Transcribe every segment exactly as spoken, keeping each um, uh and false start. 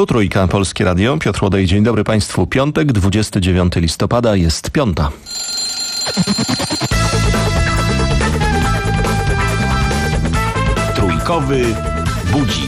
Tu Trójka, Polskie Radio. Piotr Łodej, dzień dobry Państwu. Piątek, dwudziestego dziewiątego listopada, jest piąta. Trójkowy budzik.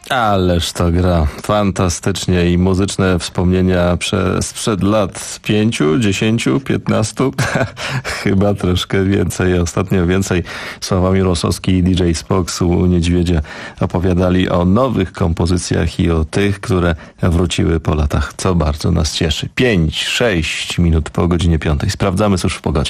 Ależ to gra fantastycznie i muzyczne wspomnienia przez sprzed lat pięciu, dziesięciu, piętnastu, chyba troszkę więcej, ostatnio więcej. Sławomir Rosowski i D J Spox u Niedźwiedzia opowiadali o nowych kompozycjach i o tych, które wróciły po latach, co bardzo nas cieszy. Pięć, sześć minut po godzinie piątej. Sprawdzamy, cóż w pogodzie.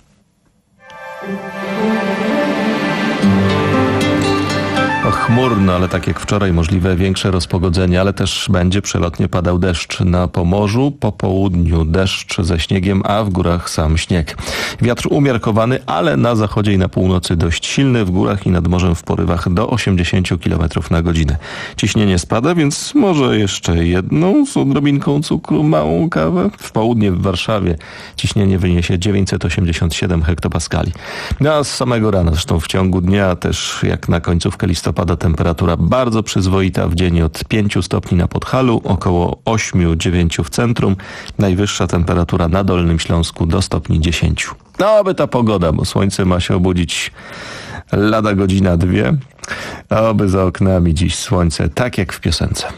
Chmurno, ale tak jak wczoraj możliwe większe rozpogodzenie, ale też będzie przelotnie padał deszcz na Pomorzu, po południu deszcz ze śniegiem, a w górach sam śnieg. Wiatr umiarkowany, ale na zachodzie i na północy dość silny, w górach i nad morzem w porywach do osiemdziesiąt kilometrów na godzinę. Ciśnienie spada, więc może jeszcze jedną z odrobinką cukru małą kawę. W południe w Warszawie ciśnienie wyniesie dziewięćset osiemdziesiąt siedem hektopaskali. No a z samego rana, zresztą w ciągu dnia też jak na końcówkę listopada temperatura bardzo przyzwoita, w dzień od pięciu stopni na Podhalu, około ośmiu dziewięciu w centrum, najwyższa temperatura na Dolnym Śląsku do stopni dziesięciu. No aby ta pogoda, bo słońce ma się obudzić lada godzina dwie, a oby za oknami dziś słońce, tak jak w piosence.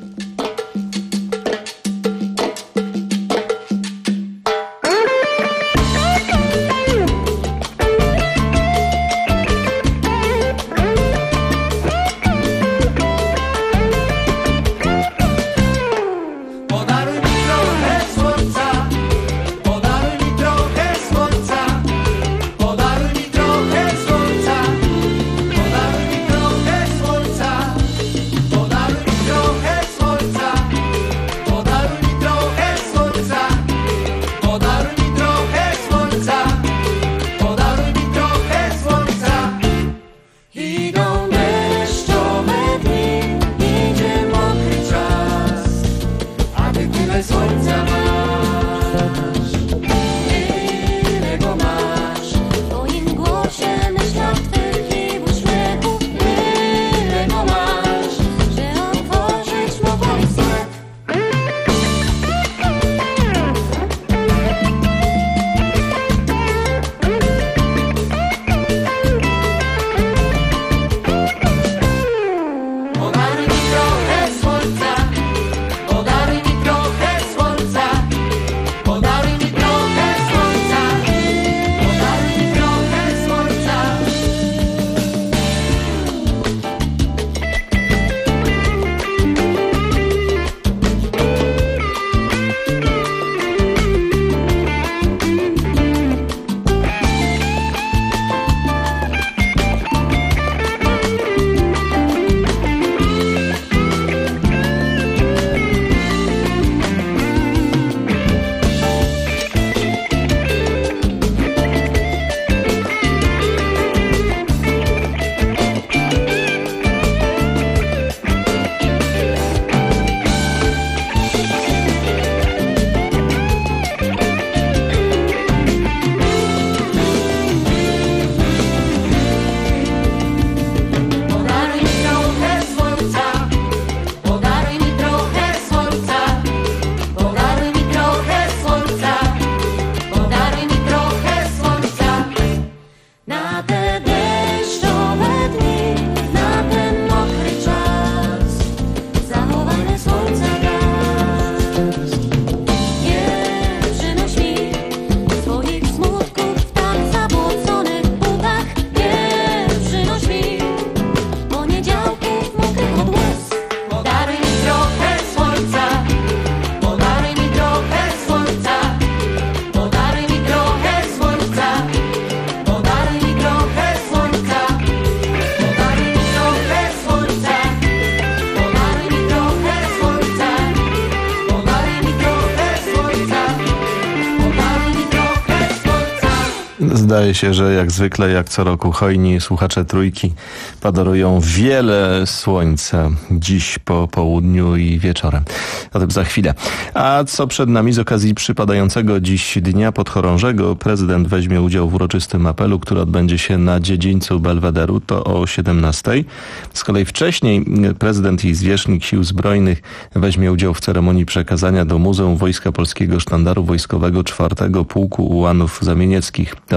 Zdaje się, że jak zwykle, jak co roku, hojni słuchacze Trójki podarują wiele słońca dziś po południu i wieczorem. O tym za chwilę. A co przed nami z okazji przypadającego dziś Dnia Podchorążego? Prezydent weźmie udział w uroczystym apelu, który odbędzie się na dziedzińcu Belwederu, to o siedemnastej. Z kolei wcześniej prezydent i zwierzchnik Sił Zbrojnych weźmie udział w ceremonii przekazania do Muzeum Wojska Polskiego Sztandaru Wojskowego czwartego Pułku Ułanów Zamienieckich. A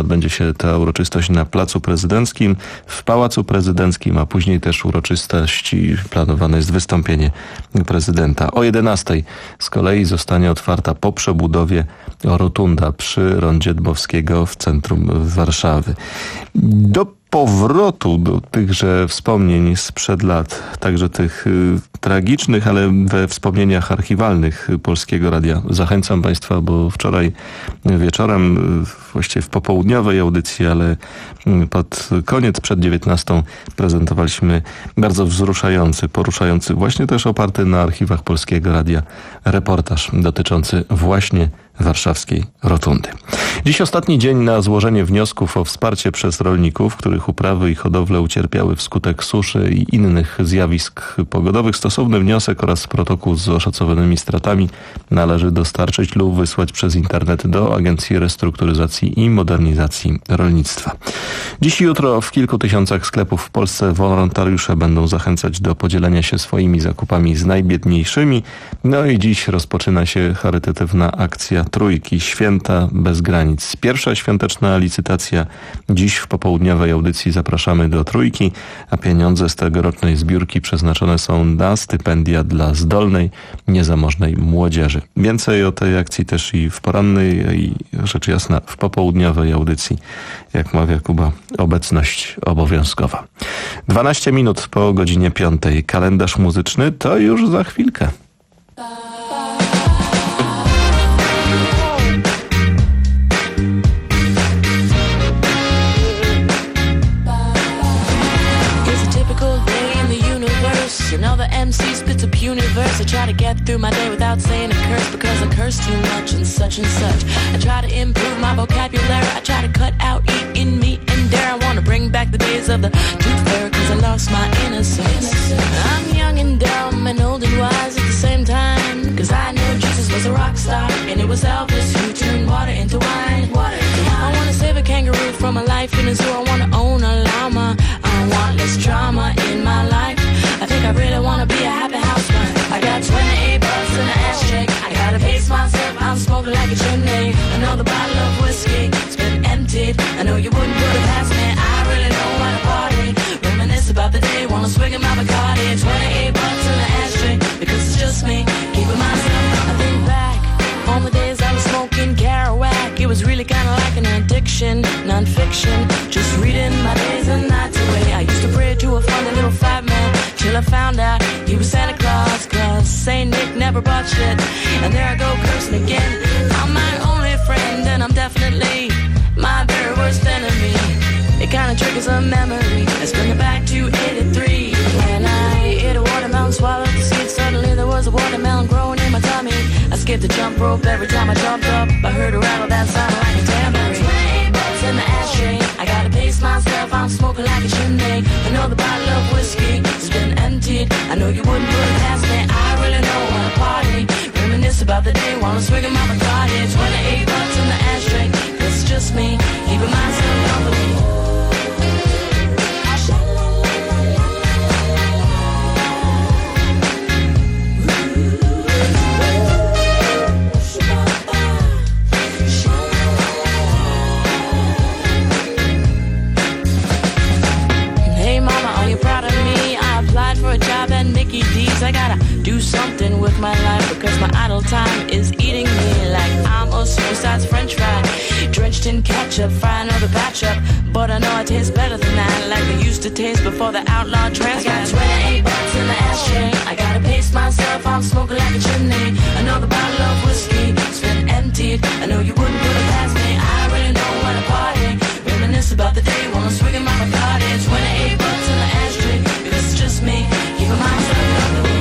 odbędzie się ta uroczystość na Placu Prezydenckim, w Pałacu Prezydenckim, a później też uroczystości planowane jest wystąpienie prezydenta. O jedenastej z kolei zostanie otwarta po przebudowie rotunda przy Rondzie Dmowskiego w centrum Warszawy. Do powrotu do tychże wspomnień sprzed lat, także tych y, tragicznych, ale we wspomnieniach archiwalnych Polskiego Radia. Zachęcam Państwa, bo wczoraj wieczorem, y, właściwie w popołudniowej audycji, ale y, pod koniec, przed dziewiętnastą prezentowaliśmy bardzo wzruszający, poruszający, właśnie też oparty na archiwach Polskiego Radia reportaż dotyczący właśnie warszawskiej rotundy. Dziś ostatni dzień na złożenie wniosków o wsparcie przez rolników, których uprawy i hodowle ucierpiały wskutek suszy i innych zjawisk pogodowych. Stosowny wniosek oraz protokół z oszacowanymi stratami należy dostarczyć lub wysłać przez internet do Agencji Restrukturyzacji i Modernizacji Rolnictwa. Dziś i jutro w kilku tysiącach sklepów w Polsce wolontariusze będą zachęcać do podzielenia się swoimi zakupami z najbiedniejszymi. No i dziś rozpoczyna się charytatywna akcja Trójki, Święta bez granic. Pierwsza świąteczna licytacja dziś w popołudniowej audycji. Zapraszamy do Trójki, a pieniądze z tegorocznej zbiórki przeznaczone są na stypendia dla zdolnej, niezamożnej młodzieży. Więcej o tej akcji też i w porannej, i rzecz jasna w popołudniowej audycji. Jak mawia Kuba, obecność obowiązkowa. dwanaście minut po godzinie piątej. Kalendarz muzyczny to już za chwilkę. Another M C spits a puny verse. I try to get through my day without saying a curse, because I curse too much and such and such. I try to improve my vocabulary. I try to cut out eating meat and dare. I want to bring back the days of the tooth fairy, because I lost my innocence. I'm young and dumb and old and wise at the same time, because I know Jesus was a rock star and it was Elvis who turned water into wine. Water into wine. I want to save a kangaroo from a life in a zoo. I want to own a llama. I want less drama in my life. I think I really wanna be a happy housewife. I got twenty-eight bucks in an ashtray. I gotta pace myself, I'm smoking like a chimney. Another bottle of whiskey, it's been emptied. I know you wouldn't put it past me. I really know how to party. Reminisce about the day, wanna swig in my Bacardi. twenty-eight bucks in an ashtray, because it's just me, keeping myself. I think back on the days I was smoking Kerouac. It was really kinda like an addiction, non-fiction, just reading my days and nights away. I used to pray to a funny little fat man, till I found out he was Santa Claus, cause Saint Nick never bought shit. And there I go cursing again. I'm my only friend and I'm definitely my very worst enemy. It kinda triggers a memory. Let's bring it back to eighty-three. When I ate a watermelon, swallowed the seed, suddenly there was a watermelon growing in my tummy. I skipped the jump rope every time I jumped up. I heard a rattle that sounded like a tambourine. twenty-eight bucks in the ashtray. I gotta pace myself, I'm smoking like a chimney. Another bottle of whiskey, it's been emptied. I know you wouldn't put it past me. I really know how to party. Reminisce about the day, wanna swig in my Bacardi. twenty-eight bucks in the ashtray, it's just me, keeping myself company. I gotta do something with my life, because my idle time is eating me like I'm a suicide's french fry, drenched in ketchup, fry another batch up. But I know I taste better than that, like I used to taste before the outlaw transplant. I got twenty-eight bucks in the ashtray. I gotta pace myself, I'm smoking like a chimney. Another bottle of whiskey, it's been emptied. I know you wouldn't put it past me. I really know how to party. Reminisce about the day, wanna swig in my Bacardi. twenty-eight bucks in the ashtray, because it's just me, keeping myself company.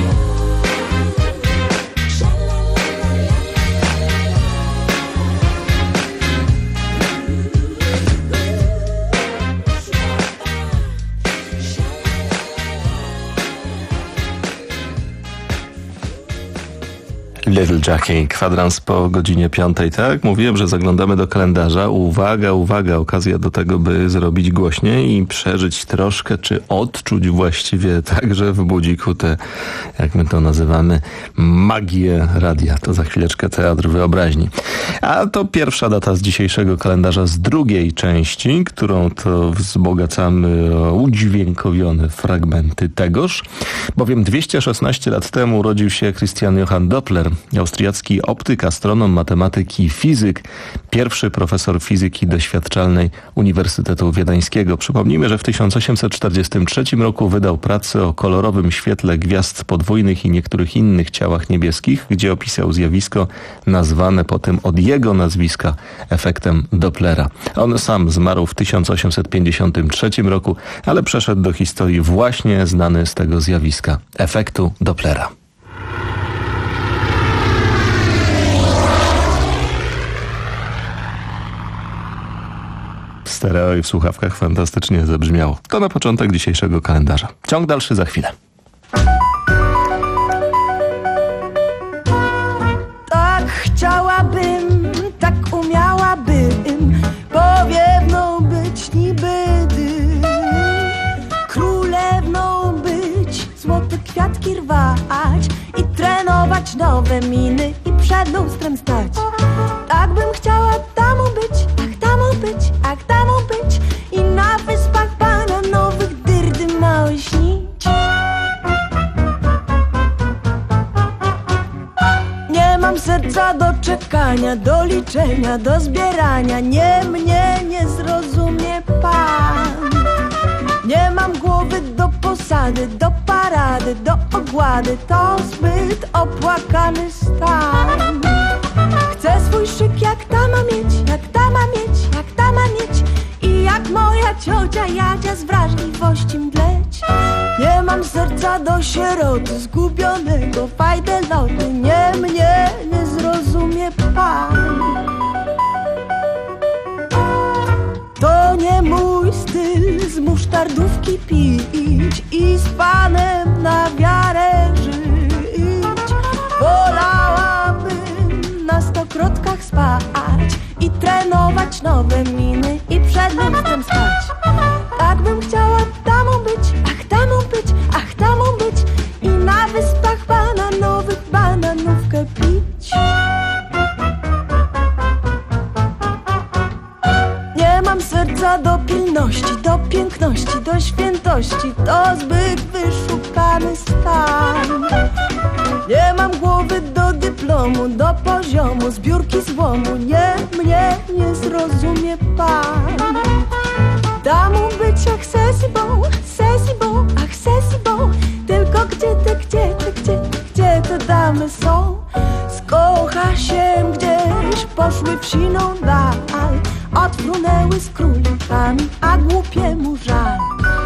Little Jackie, kwadrans po godzinie piątej. Tak, mówiłem, że zaglądamy do kalendarza. Uwaga, uwaga, okazja do tego, by zrobić głośniej i przeżyć troszkę, czy odczuć właściwie także w budziku tę, jak my to nazywamy, magię radia. To za chwileczkę teatr wyobraźni. A to pierwsza data z dzisiejszego kalendarza z drugiej części, którą to wzbogacamy o udźwiękowione fragmenty tegoż, bowiem dwieście szesnaście lat temu urodził się Christian Johann Doppler, austriacki optyk, astronom, matematyk i fizyk, pierwszy profesor fizyki doświadczalnej Uniwersytetu Wiedeńskiego. Przypomnijmy, że w tysiąc osiemset czterdziestym trzecim roku wydał pracę o kolorowym świetle gwiazd podwójnych i niektórych innych ciałach niebieskich, gdzie opisał zjawisko nazwane potem od jego nazwiska efektem Dopplera. On sam zmarł w tysiąc osiemset pięćdziesiątym trzecim roku, ale przeszedł do historii właśnie znany z tego zjawiska efektu Dopplera. W stereo i w słuchawkach fantastycznie zabrzmiało. To na początek dzisiejszego kalendarza. Ciąg dalszy za chwilę. Tak chciałabym, tak umiałabym powiewną być niby dym, królewną być, złote kwiatki rwać i trenować nowe miny i przed lustrem stać. Tak bym chciała damą być, ach damą być, ach damą być i na wyspach bananowych dyrdy małe śnić. Nie mam serca do czekania, do liczenia, do zbierania. Nie, mnie nie zrozumie pan. Nie mam głowy do posady, do parady, do ogłady. To zbyt opłakany stan. Chcę swój szyk jak ta ma mieć, jak ta ma mieć, jak ta ma mieć i jak moja ciocia Jadzia z wrażliwości mdleć. Nie mam serca do sieroty, zgubionego fajdeloty. Nie, mnie nie zrozumie pan. To nie mój styl z musztardówki pić i z panem na wiarę żyć. Wolałabym na stokrotkach spać i trenować nowe miny i przed lustrem stać. Tak bym chciała damą być, ach damą być, ach damą być i na wyspach bananowych bananówkę pić. Nie mam serca do pilności, do piękności, do świętości. To zbyt wyszukany stan. Nie mam głowy do dyplomu, do poziomu zbiórki złomu. Nie, mnie nie zrozumie pan. Damą być jak sesibą, sesibą, ach sesibą. Tylko gdzie te, gdzie te, gdzie te, gdzie te damy są? Skocha się gdzieś, poszły w siną dal. Odfrunęły z królikami, a głupiemu żal.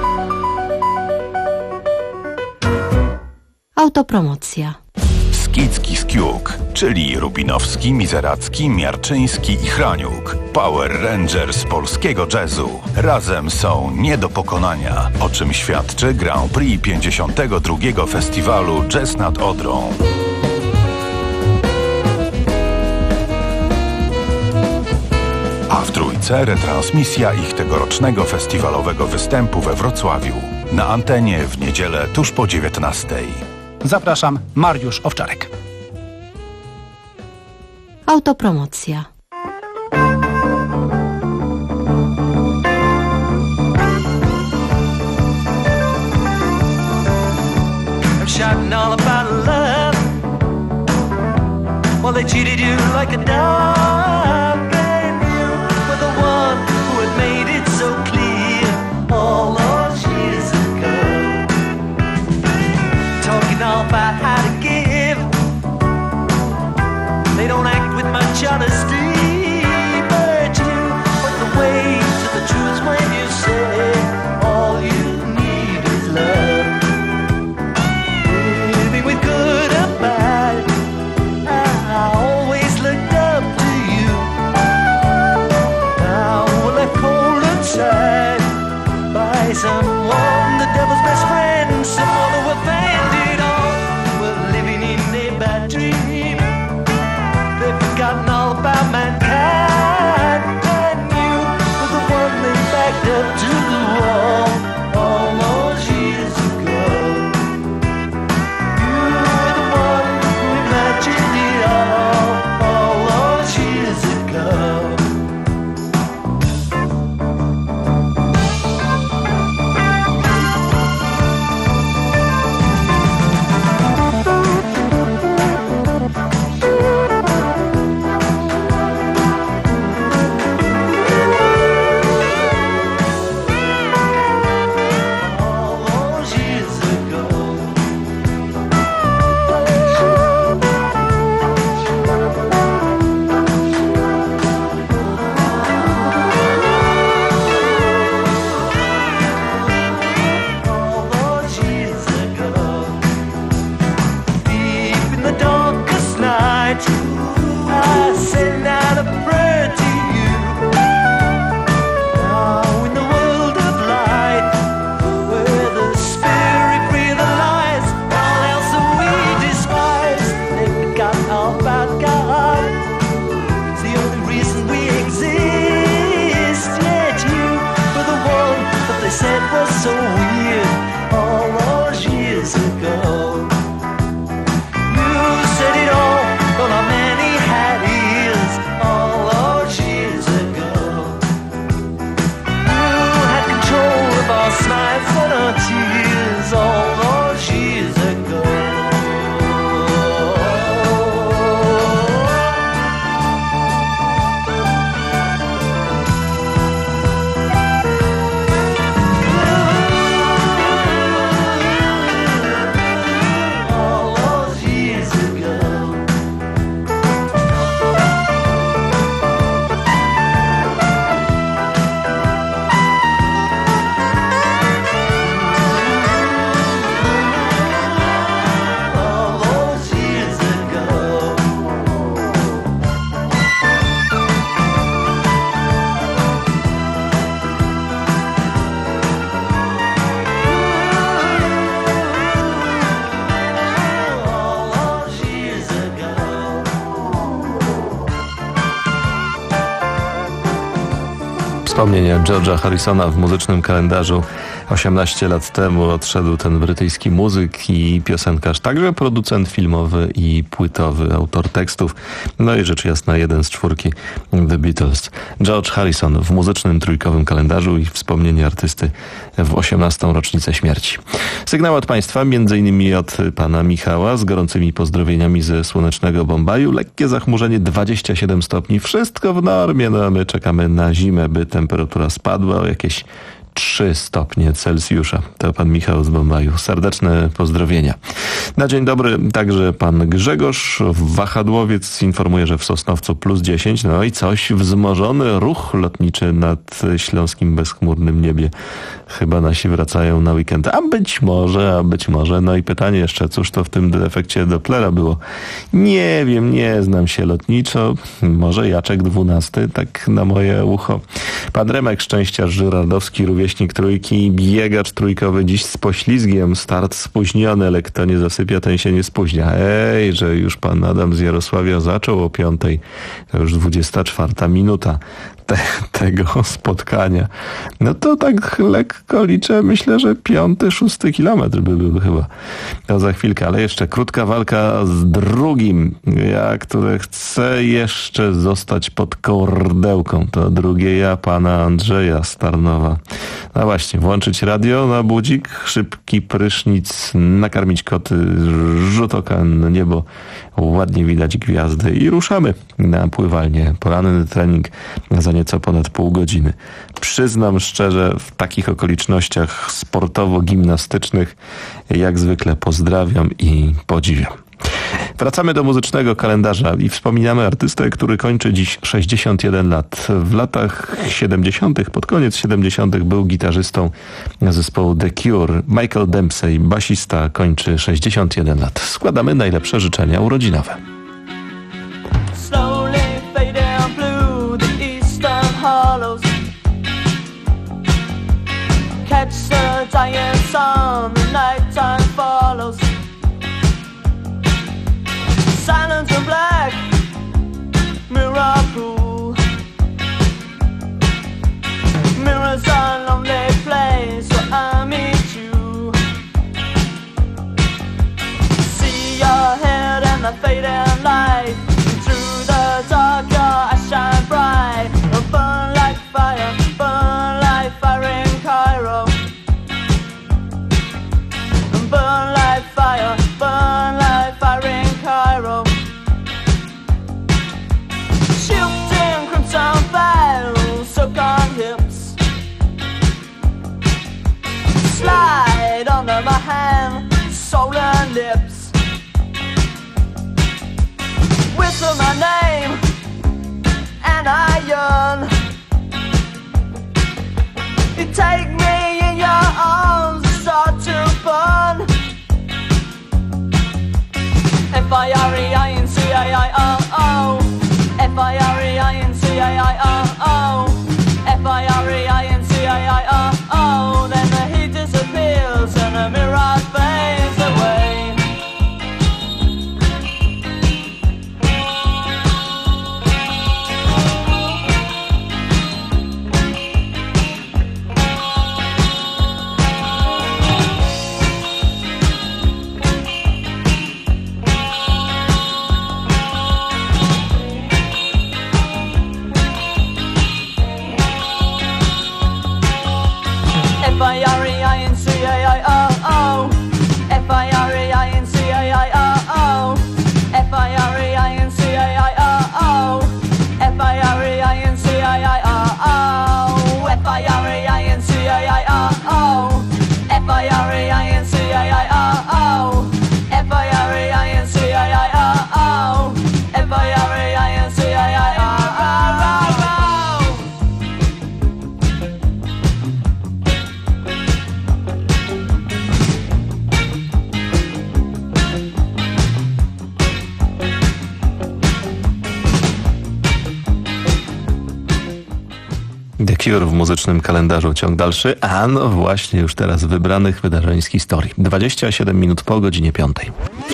Autopromocja. Skicki Skiuk, czyli Rubinowski, Mizeracki, Miarczyński i Hraniuk. Power Rangers polskiego jazzu. Razem są nie do pokonania, o czym świadczy Grand Prix pięćdziesiątego drugiego Festiwalu Jazz nad Odrą. A w Trójce retransmisja ich tegorocznego festiwalowego występu we Wrocławiu. Na antenie w niedzielę tuż po dziewiętnastej. Zapraszam, Mariusz Owczarek. Autopromocja. Shouting all about love. Well, they cheated you like a dog, and you were the one who had made it so clear all those years ago. Talking all about how to give. They don't act with much honesty, but you put the way to the truth when you say all you need is love. With good or bad, I always looked up was so weird all those years ago. You said it all, though not many had ears all those years ago. You had control of our smiles and our tears all those years ago. Wspomnienia George'a Harrisona w muzycznym kalendarzu. osiemnaście lat temu odszedł ten brytyjski muzyk i piosenkarz, także producent filmowy i płytowy, autor tekstów. No i rzecz jasna jeden z czwórki The Beatles. George Harrison w muzycznym trójkowym kalendarzu i wspomnienie artysty w osiemnastą rocznicę śmierci. Sygnał od Państwa, między innymi od pana Michała, z gorącymi pozdrowieniami ze słonecznego Bombaju. Lekkie zachmurzenie dwadzieścia siedem stopni. Wszystko w normie, no a my czekamy na zimę, by temperatura spadła o jakieś trzy stopnie Celsjusza. To pan Michał z Bombaju. Serdeczne pozdrowienia. Na dzień dobry także pan Grzegorz, wahadłowiec, informuje, że w Sosnowcu plus dziesięć. No i coś, wzmożony ruch lotniczy nad śląskim bezchmurnym niebie. Chyba nasi wracają na weekend. A być może, a być może. No i pytanie jeszcze, cóż to w tym defekcie Dopplera było? Nie wiem, nie znam się lotniczo. Może Jaczek dwunasty, tak na moje ucho. Pan Remek Szczęściarz Żyrardowski, rówieśnik trójki, biegacz trójkowy, dziś z poślizgiem. Start spóźniony, ale kto nie zasypia, ten się nie spóźnia. Ej, że już pan Adam z Jarosławia zaczął o piątej. To już dwudziesta czwarta minuta. Te, tego spotkania. No to tak lekko liczę, myślę, że piąty, szósty kilometr by był chyba. To za chwilkę, ale jeszcze krótka walka z drugim, ja, który chce jeszcze zostać pod kordełką. To drugie ja, pana Andrzeja z Tarnowa. No właśnie, włączyć radio na budzik, szybki prysznic, nakarmić koty, rzut oka na niebo, ładnie widać gwiazdy i ruszamy na pływalnię. Poranny trening za nieco ponad pół godziny. Przyznam szczerze, w takich okolicznościach sportowo-gimnastycznych jak zwykle pozdrawiam i podziwiam. Wracamy do muzycznego kalendarza i wspominamy artystę, który kończy dziś sześćdziesiąt jeden lat. W latach siedemdziesiątych, pod koniec siedemdziesiątych był gitarzystą zespołu The Cure. Michael Dempsey, basista, kończy sześćdziesiąt jeden lat. Składamy najlepsze życzenia urodzinowe. Slowly fading blue, the eastern hollows. Catch the dying sun, the nighttime follows. Silent and black, mirror pool. Mirrors are a lonely place where I meet you. See your head and the fading light. Through the dark your eyes shine bright. Burn like fire, burn like fire in Cairo. Burn like fire, burn like fire in Cairo. Shifting crimson veils, silk on hips. Slide under my hand, soul and lips. Whistle my name, and I yearn. You take me in your arms, start to burn. F I R E I N C A I O O. F I R E I N C A I O O. F I R E I N C A I O O. Then the heat disappears and the mirage fades away. The Cure w muzycznym kalendarzu, ciąg dalszy, a no właśnie już teraz wybranych wydarzeń z historii. dwadzieścia siedem minut po godzinie piątej.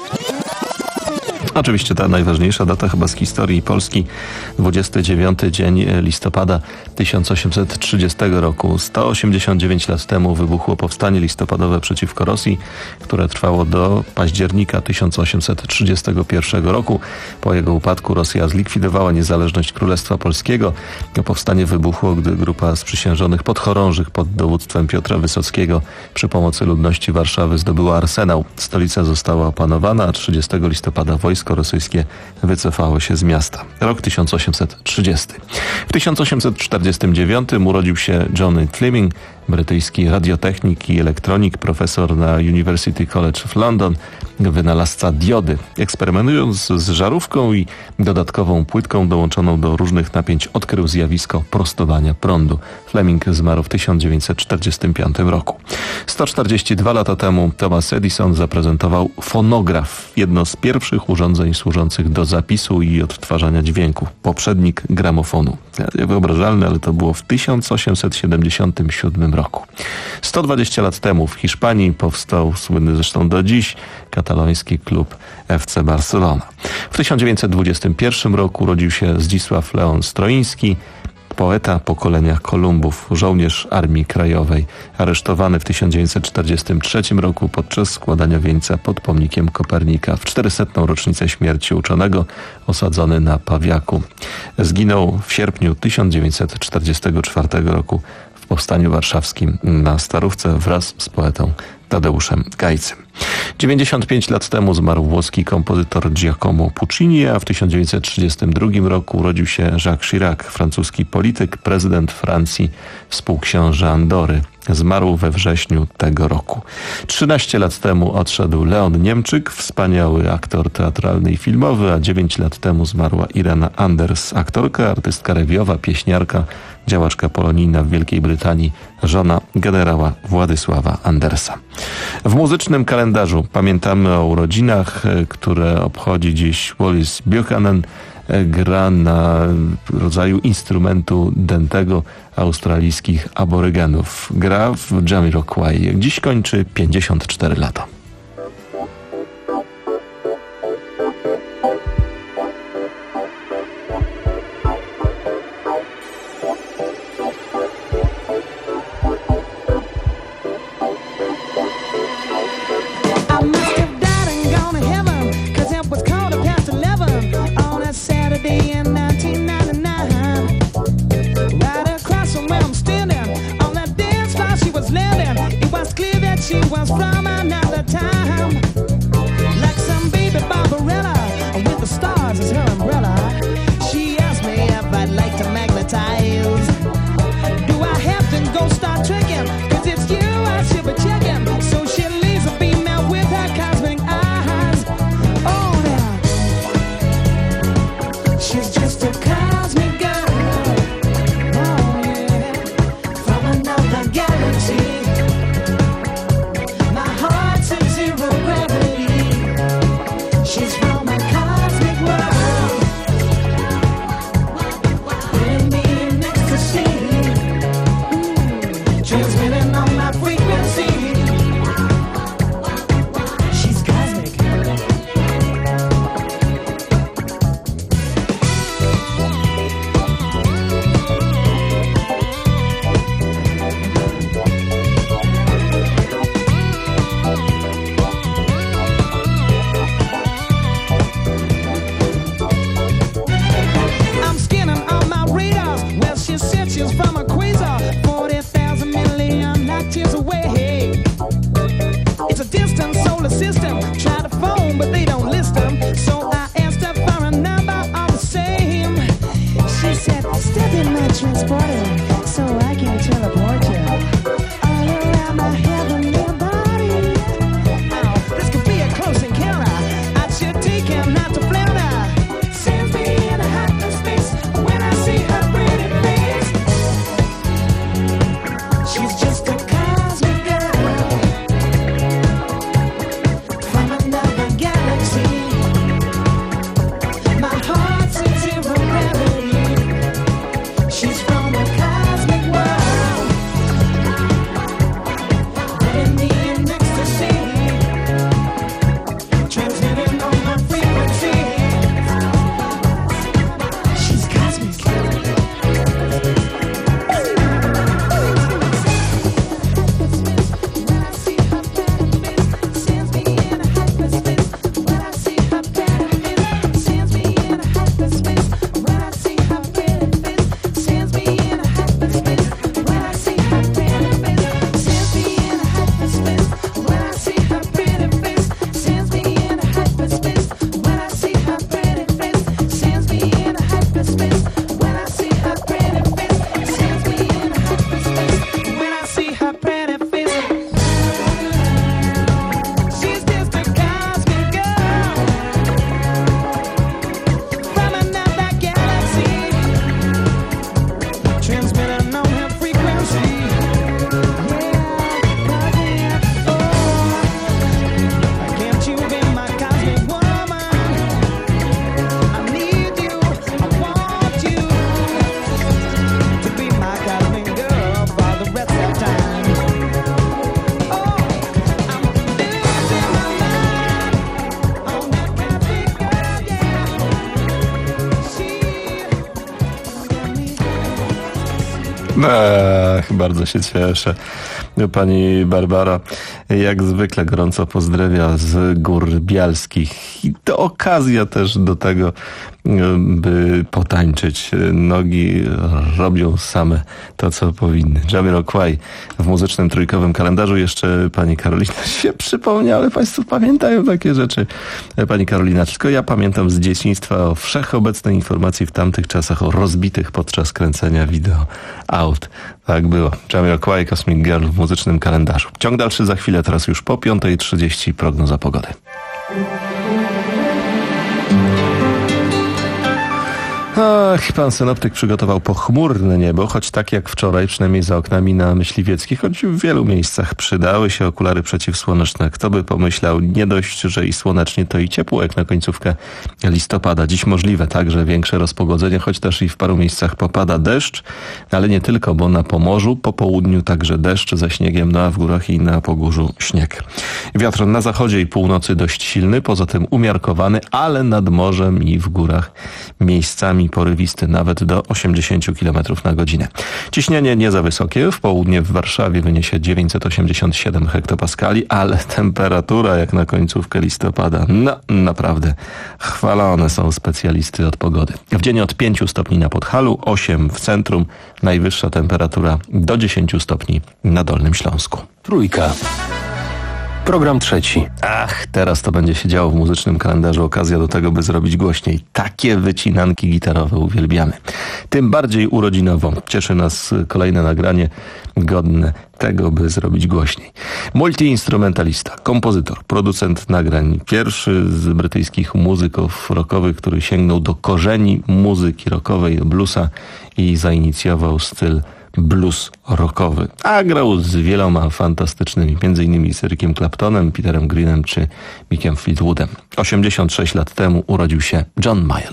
Oczywiście ta najważniejsza data chyba z historii Polski, dwudziesty dziewiąty dzień listopada tysiąc osiemset trzydziestego roku. sto osiemdziesiąt dziewięć lat temu wybuchło powstanie listopadowe przeciwko Rosji, które trwało do października tysiąc osiemset trzydziestego pierwszego roku. Po jego upadku Rosja zlikwidowała niezależność Królestwa Polskiego. Powstanie wybuchło, gdy grupa sprzysiężonych podchorążych pod dowództwem Piotra Wysockiego przy pomocy ludności Warszawy zdobyła Arsenał. Stolica została opanowana, a trzydziestego listopada wojsko rosyjskie wycofało się z miasta. Rok tysiąc osiemset trzydziesty. W tysiąc osiemset czterdziestym dziewiątym urodził się Johnny Fleming, brytyjski radiotechnik i elektronik, profesor na University College of London, wynalazca diody. Eksperymentując z żarówką i dodatkową płytką dołączoną do różnych napięć, odkrył zjawisko prostowania prądu. Fleming zmarł w tysiąc dziewięćset czterdziestym piątym roku. sto czterdzieści dwa lata temu Thomas Edison zaprezentował fonograf, jedno z pierwszych urządzeń służących do zapisu i odtwarzania dźwięku. Poprzednik gramofonu. Niewyobrażalne, ale to było w tysiąc osiemset siedemdziesiątym siódmym roku. sto dwadzieścia lat temu w Hiszpanii powstał słynny zresztą do dziś kataloński klub F C Barcelona. W tysiąc dziewięćset dwudziestym pierwszym roku urodził się Zdzisław Leon Stroiński, poeta pokolenia Kolumbów, żołnierz Armii Krajowej, aresztowany w tysiąc dziewięćset czterdziestym trzecim roku podczas składania wieńca pod pomnikiem Kopernika. W czterysetną rocznicę śmierci uczonego osadzony na Pawiaku. Zginął w sierpniu tysiąc dziewięćset czterdziestego czwartego roku w Powstaniu Warszawskim na Starówce wraz z poetą Tadeuszem Gajcym. dziewięćdziesiąt pięć lat temu zmarł włoski kompozytor Giacomo Puccini, a w tysiąc dziewięćset trzydziestym drugim roku urodził się Jacques Chirac, francuski polityk, prezydent Francji, współksiążę Andory. Zmarł we wrześniu tego roku. trzynaście lat temu odszedł Leon Niemczyk, wspaniały aktor teatralny i filmowy, a dziewięć lat temu zmarła Irena Anders, aktorka, artystka rewiowa, pieśniarka, działaczka polonijna w Wielkiej Brytanii, żona generała Władysława Andersa. W muzycznym kalendarzu pamiętamy o urodzinach, które obchodzi dziś Wallis Buchanan. Gra na rodzaju instrumentu dętego australijskich aborygenów. Gra w Jamiroquai. Dziś kończy pięćdziesiąt cztery lata. She was from another time, like some baby Barbarella with the stars as her umbrella. She asked me if I'd like to magnetize. Do I have to go start trekking? Cause it's you I should be checking. So she leaves a female with her cosmic eyes. Oh now, she's just a cosmic girl. Oh yeah, from another galaxy. She's just a cosmic girl. Ech, bardzo się cieszę. Pani Barbara jak zwykle gorąco pozdrawia z Gór Bialskich. I to okazja też do tego, by potańczyć. Nogi robią same to, co powinny. Jamiroquai w muzycznym trójkowym kalendarzu. Jeszcze pani Karolina się przypomniały. Państwo pamiętają takie rzeczy. Pani Karolina, tylko ja pamiętam z dzieciństwa o wszechobecnej informacji w tamtych czasach o rozbitych podczas kręcenia wideo aut. Tak było. Jamiroquai, Cosmic Girl w muzycznym kalendarzu. Ciąg dalszy za chwilę, teraz już po piątej trzydzieści prognoza pogody. Ach, pan synoptyk przygotował pochmurne niebo, choć tak jak wczoraj, przynajmniej za oknami na Myśliwieckiej, choć w wielu miejscach przydały się okulary przeciwsłoneczne. Kto by pomyślał, nie dość, że i słonecznie, to i ciepło jak na końcówkę listopada. Dziś możliwe także większe rozpogodzenie, choć też i w paru miejscach popada deszcz, ale nie tylko, bo na Pomorzu po południu także deszcz ze śniegiem, no a w górach i na Pogórzu śnieg. Wiatr na zachodzie i północy dość silny, poza tym umiarkowany, ale nad morzem i w górach miejscami porywisty, nawet do osiemdziesiąt kilometrów na godzinę. Ciśnienie nie za wysokie, w południe w Warszawie wyniesie dziewięćset osiemdziesiąt siedem hektopaskali, ale temperatura jak na końcówkę listopada, no naprawdę chwalone są specjalisty od pogody. W dzień od pięciu stopni na Podhalu, osiem w centrum, najwyższa temperatura do dziesięciu stopni na Dolnym Śląsku. Trójka. Program trzeci. Ach, teraz to będzie się działo w muzycznym kalendarzu. Okazja do tego, by zrobić głośniej. Takie wycinanki gitarowe uwielbiamy. Tym bardziej urodzinowo. Cieszy nas kolejne nagranie godne tego, by zrobić głośniej. Multiinstrumentalista, kompozytor, producent nagrań. Pierwszy z brytyjskich muzyków rockowych, który sięgnął do korzeni muzyki rockowej, bluesa i zainicjował styl blues rockowy, a grał z wieloma fantastycznymi, między innymi z Ericiem Claptonem, Peterem Greenem czy Mickiem Fleetwoodem. osiemdziesiąt sześć lat temu urodził się John Mayall.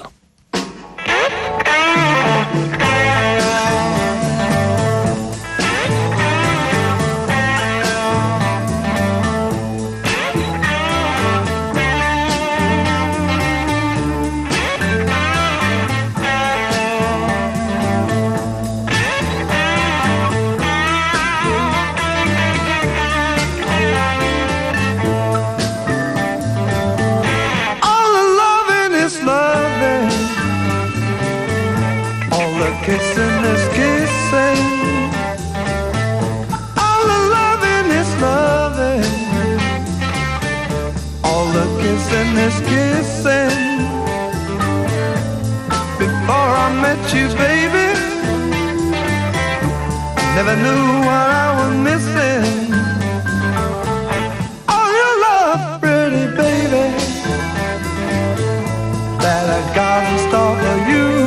Kissing is kissing, all the loving is loving, all the kissing is kissing. Before I met you, baby, never knew what I was missing. All your love, pretty baby, that I got in store for you.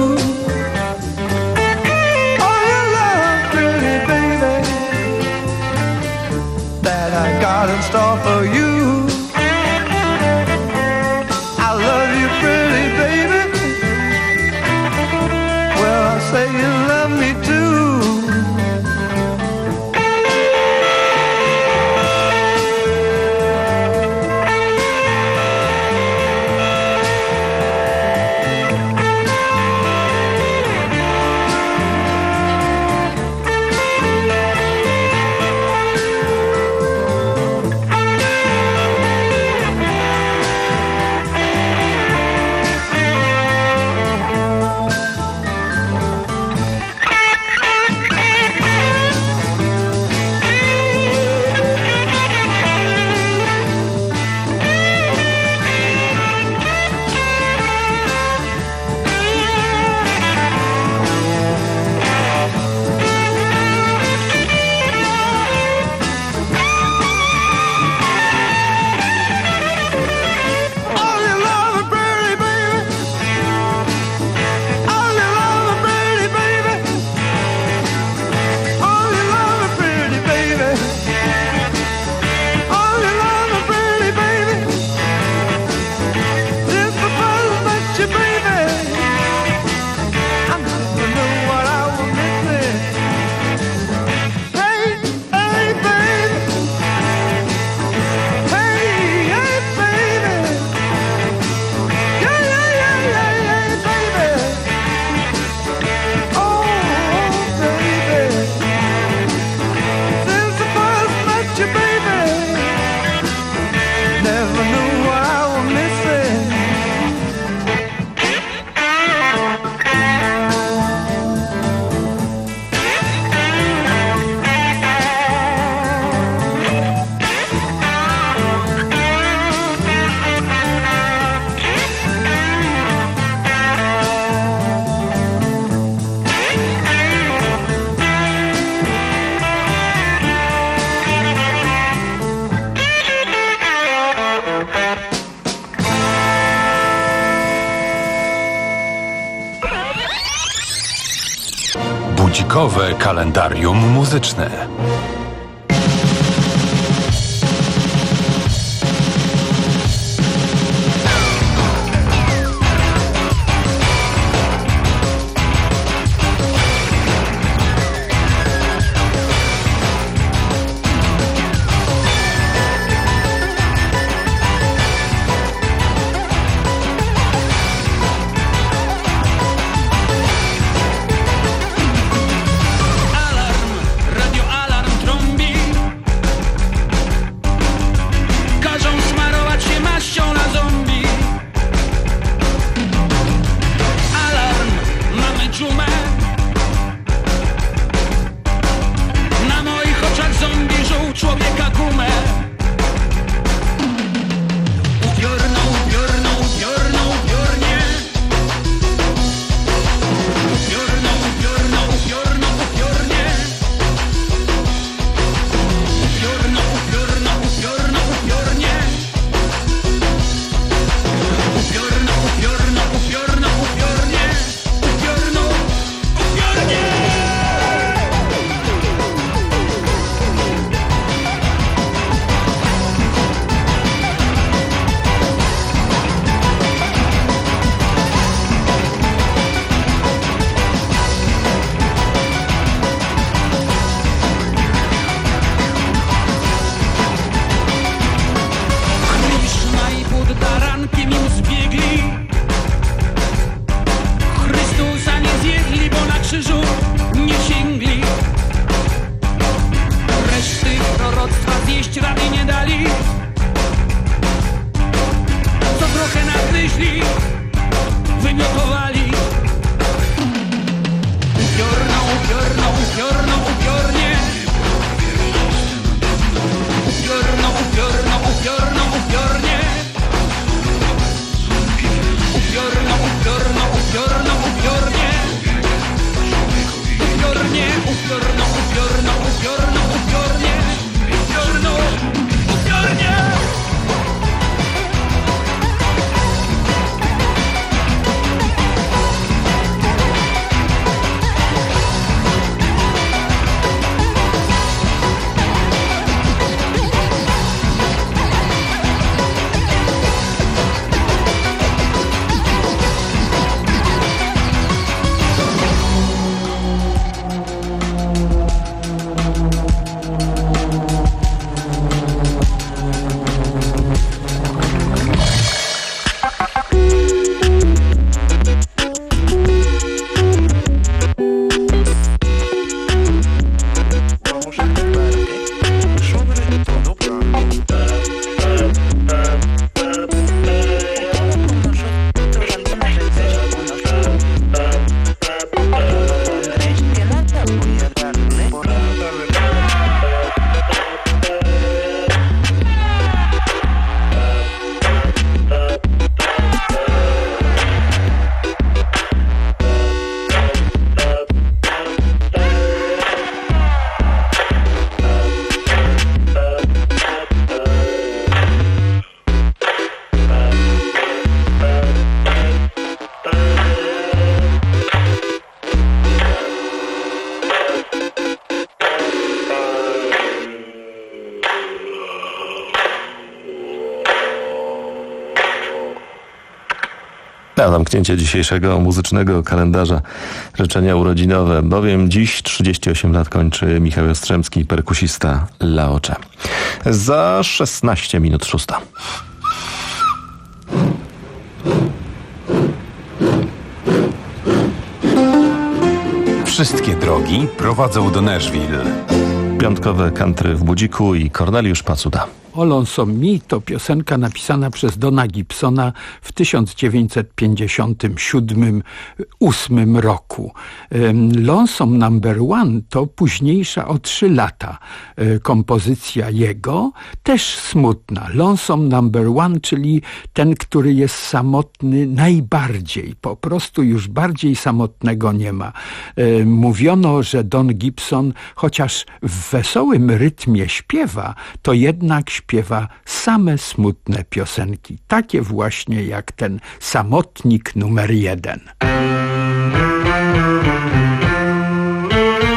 Got in store for you. I love you, pretty baby. Well, I say you love me too. Piątkowe kalendarium muzyczne. Na zamknięcie dzisiejszego muzycznego kalendarza życzenia urodzinowe, bowiem dziś trzydzieści osiem lat kończy Michał Jastrzębski, perkusista Laocze. Za szesnaście minut szósta. Wszystkie drogi prowadzą do Nashville. Piątkowe country w budziku i Korneliusz Pacuda. Lonesome Me to piosenka napisana przez Dona Gibsona w tysiąc dziewięćset pięćdziesiątym siódmym ósmym roku. Lonesome Number One to późniejsza o trzy lata kompozycja jego, też smutna. Lonesome Number One, czyli ten, który jest samotny najbardziej, po prostu już bardziej samotnego nie ma. Mówiono, że Don Gibson, chociaż w wesołym rytmie śpiewa, to jednak śpiewa same smutne piosenki, takie właśnie jak ten Samotnik numer jeden.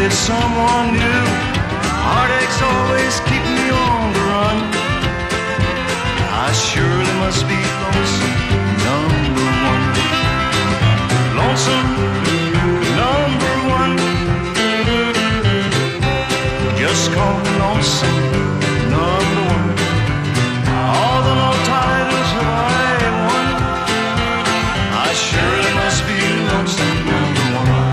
with someone new. Heartaches always keep me on the run. I surely must be lonesome, number one. Lonesome, number one. Just call me lonesome, number one. All the long titles that I won, I surely must be lonesome, number one.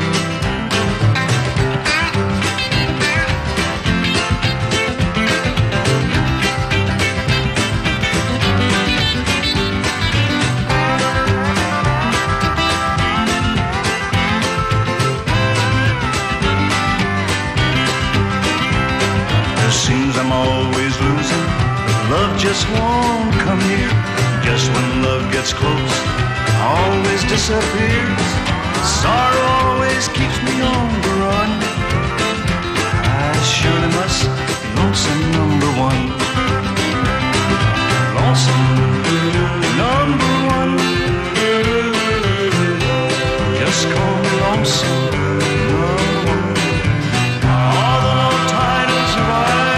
Seems I'm always losing. Love just won't come near. Just when love gets close, always disappears. Sorrow always keeps me on the run. I surely must be lonesome, number one. Lonesome, number one. Just call me lonesome, number one. All the long titles of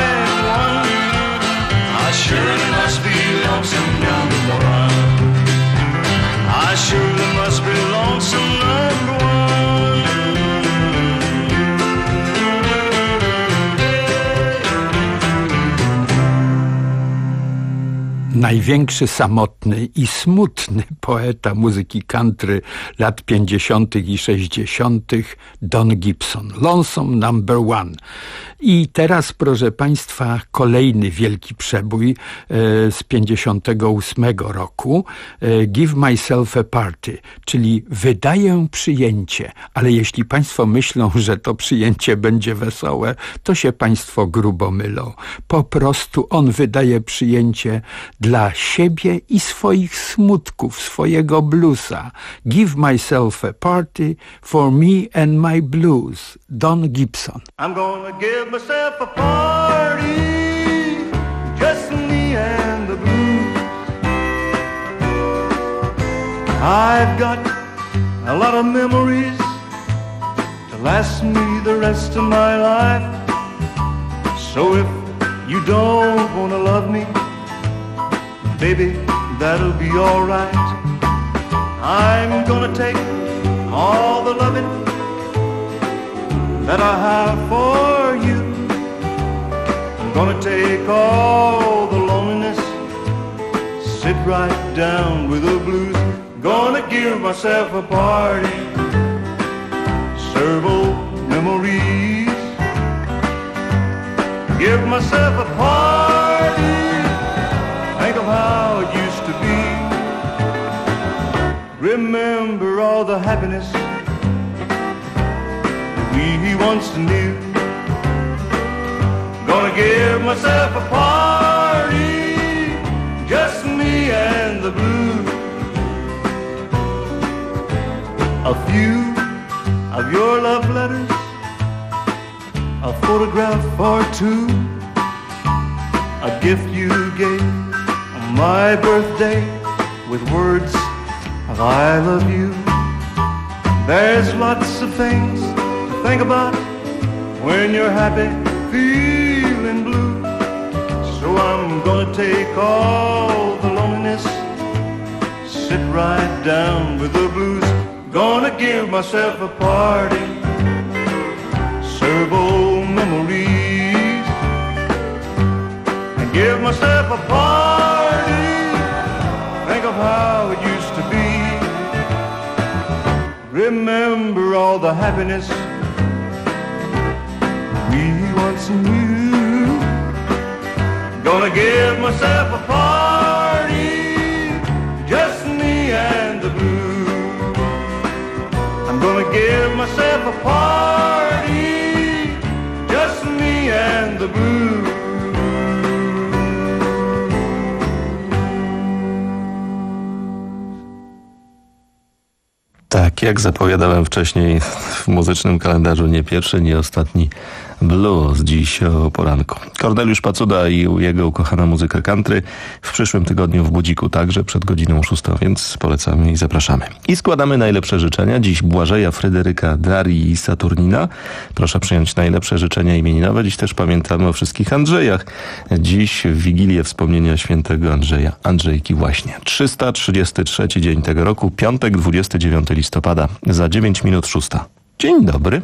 I surely must be lonesome, number one. I surely must be lonesome, number one. Największy samotny i smutny poeta muzyki country lat pięćdziesiątych i sześćdziesiątych Don Gibson, Lonesome Number One. I teraz, proszę Państwa, kolejny wielki przebój e, z pięćdziesiątego ósmego roku, e, Give Myself a Party, czyli wydaję przyjęcie, ale jeśli Państwo myślą, że to przyjęcie będzie wesołe, to się Państwo grubo mylą. Po prostu on wydaje przyjęcie dla siebie i swoich smutków, swojego bluesa. Give myself a party for me and my blues. Don Gibson. I'm gonna give myself a party, just me and the blues. I've got a lot of memories to last me the rest of my life. So if you don't wanna love me, baby, that'll be alright. I'm gonna take all the loving that I have for you. I'm gonna take all the loneliness, sit right down with the blues. Gonna give myself a party, serve old memories. Give myself a party, think of how it used to be. Remember all the happiness we once knew. Gonna give myself a party, just me and the blues. A few of your love letters, a photograph or two, a gift you gave on my birthday with words of I love you. There's lots of things to think about when you're happy, feeling blue. So I'm gonna take all the loneliness, sit right down with the blues. Gonna give myself a party, serve old memories, and give myself a party, think of how it used to be. Remember all the happiness we once knew. Gonna give myself a party, just me and the blues. I'm gonna give myself a party, just me and the blues. Tak, jak zapowiadałem wcześniej, w muzycznym kalendarzu nie pierwszy, nie ostatni Blues dziś o poranku. Korneliusz Pacuda i jego ukochana muzyka country w przyszłym tygodniu w Budziku także przed godziną szóstą, więc polecamy i zapraszamy. I składamy najlepsze życzenia. Dziś Błażeja, Fryderyka, Darii i Saturnina. Proszę przyjąć najlepsze życzenia imieninowe. Dziś też pamiętamy o wszystkich Andrzejach. Dziś w Wigilię wspomnienia świętego Andrzeja. Andrzejki właśnie. trzysta trzydziesty trzeci dzień tego roku, piątek, dwudziestego dziewiątego listopada, za dziewięć minut szósta. Dzień dobry.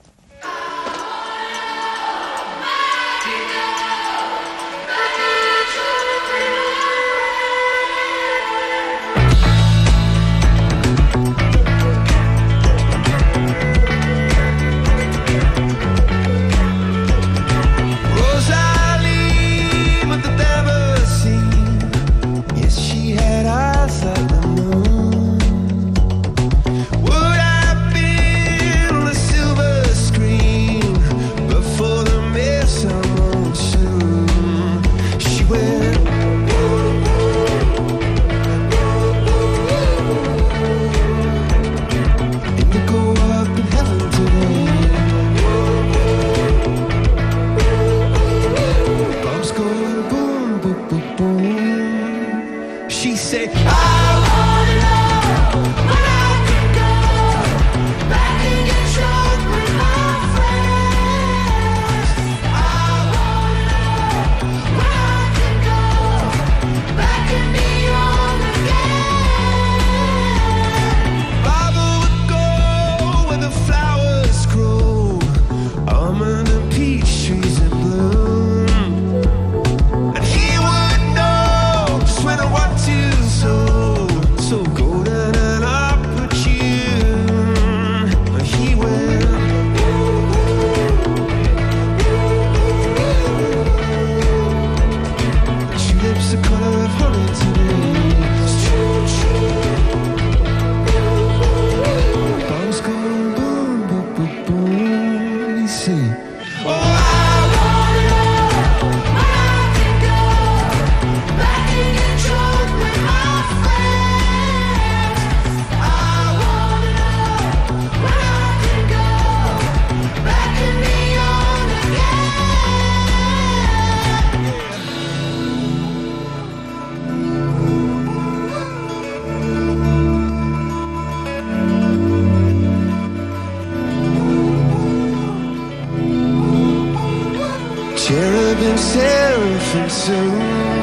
Cherubim, seraphim soon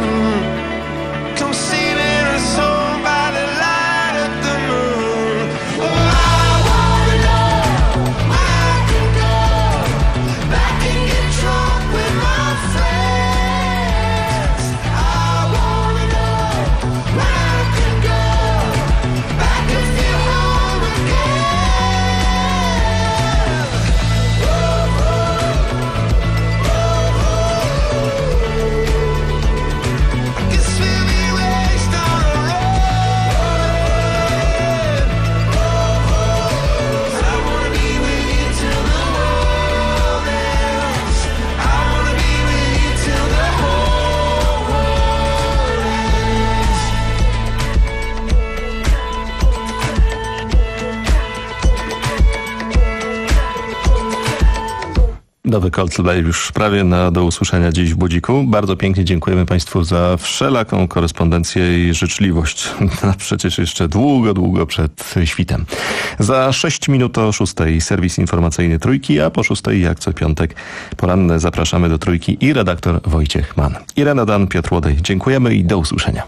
come singing a song by the light of the moon. Oh, I wanna know where I can go back and get drunk with my friends. I wanna know where I can go back and feel home again. Nowy Coldplay już prawie na do usłyszenia dziś w Budziku. Bardzo pięknie dziękujemy Państwu za wszelaką korespondencję i życzliwość. No, przecież jeszcze długo, długo przed świtem. Za sześć minut o szóstej serwis informacyjny Trójki, a po szóstej jak co piątek poranne zapraszamy do Trójki i redaktor Wojciech Mann. Irena Dan, Piotr Łodej. Dziękujemy i do usłyszenia.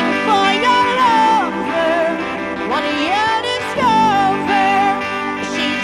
She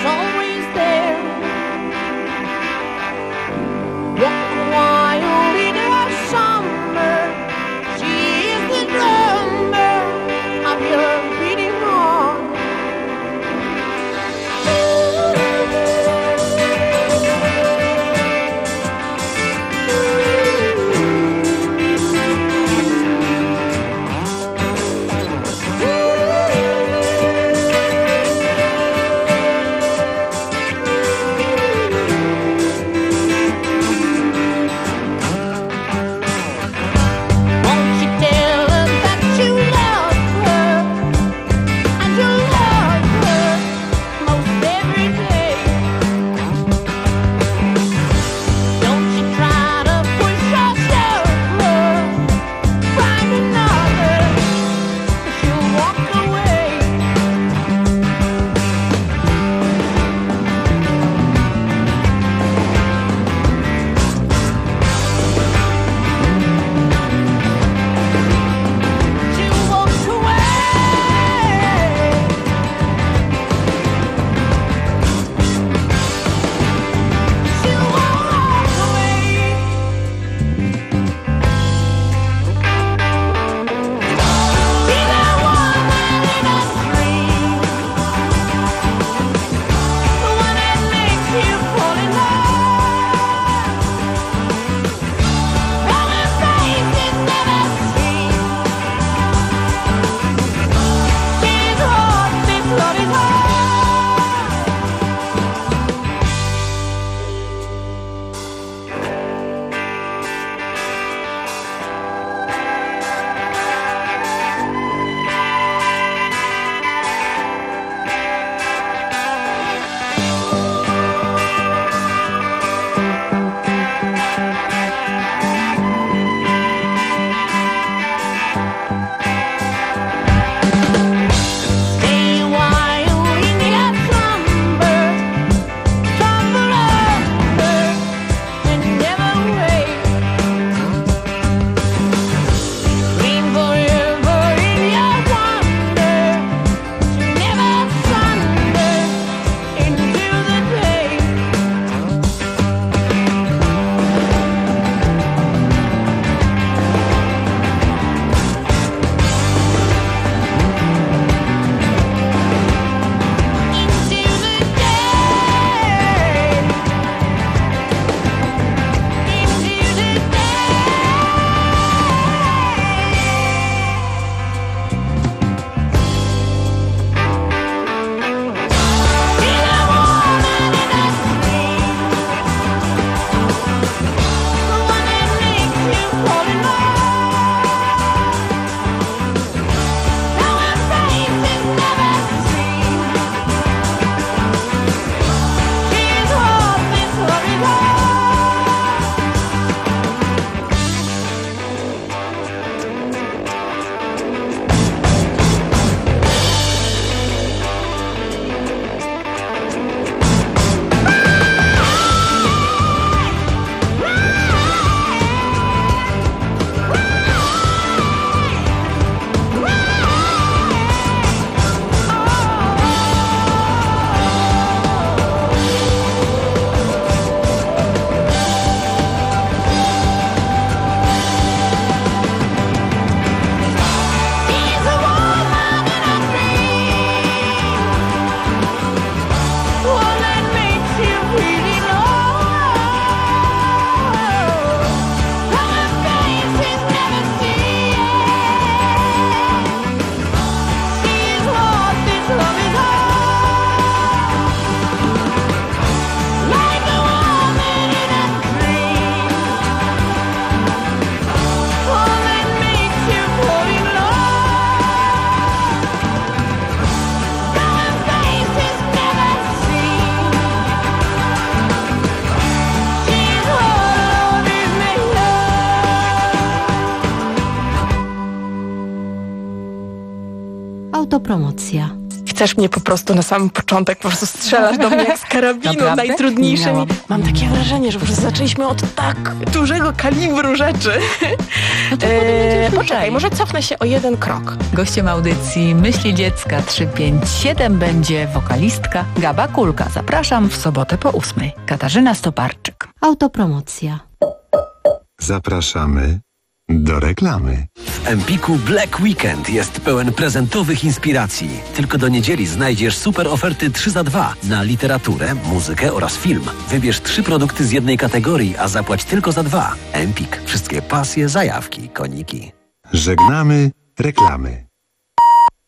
Autopromocja. Chcesz mnie po prostu na samym początek, po prostu strzelasz do mnie jak z karabinu, Naprawdę? najtrudniejszym. Nie I mam takie wrażenie, że po prostu zaczęliśmy od tak dużego kalibru rzeczy. No to Eee, potem poczekaj, może cofnę się o jeden krok. Gościem audycji Myśli Dziecka trzysta pięćdziesiąt siedem będzie wokalistka Gaba Kulka. Zapraszam w sobotę po ósmej. Katarzyna Stoparczyk. Autopromocja. Zapraszamy do reklamy. W Empiku Black Weekend jest pełen prezentowych inspiracji. Tylko do niedzieli znajdziesz super oferty trzy za dwa na literaturę, muzykę oraz film. Wybierz trzy produkty z jednej kategorii, a zapłać tylko za dwa. Empik. Wszystkie pasje, zajawki, koniki. Żegnamy reklamy.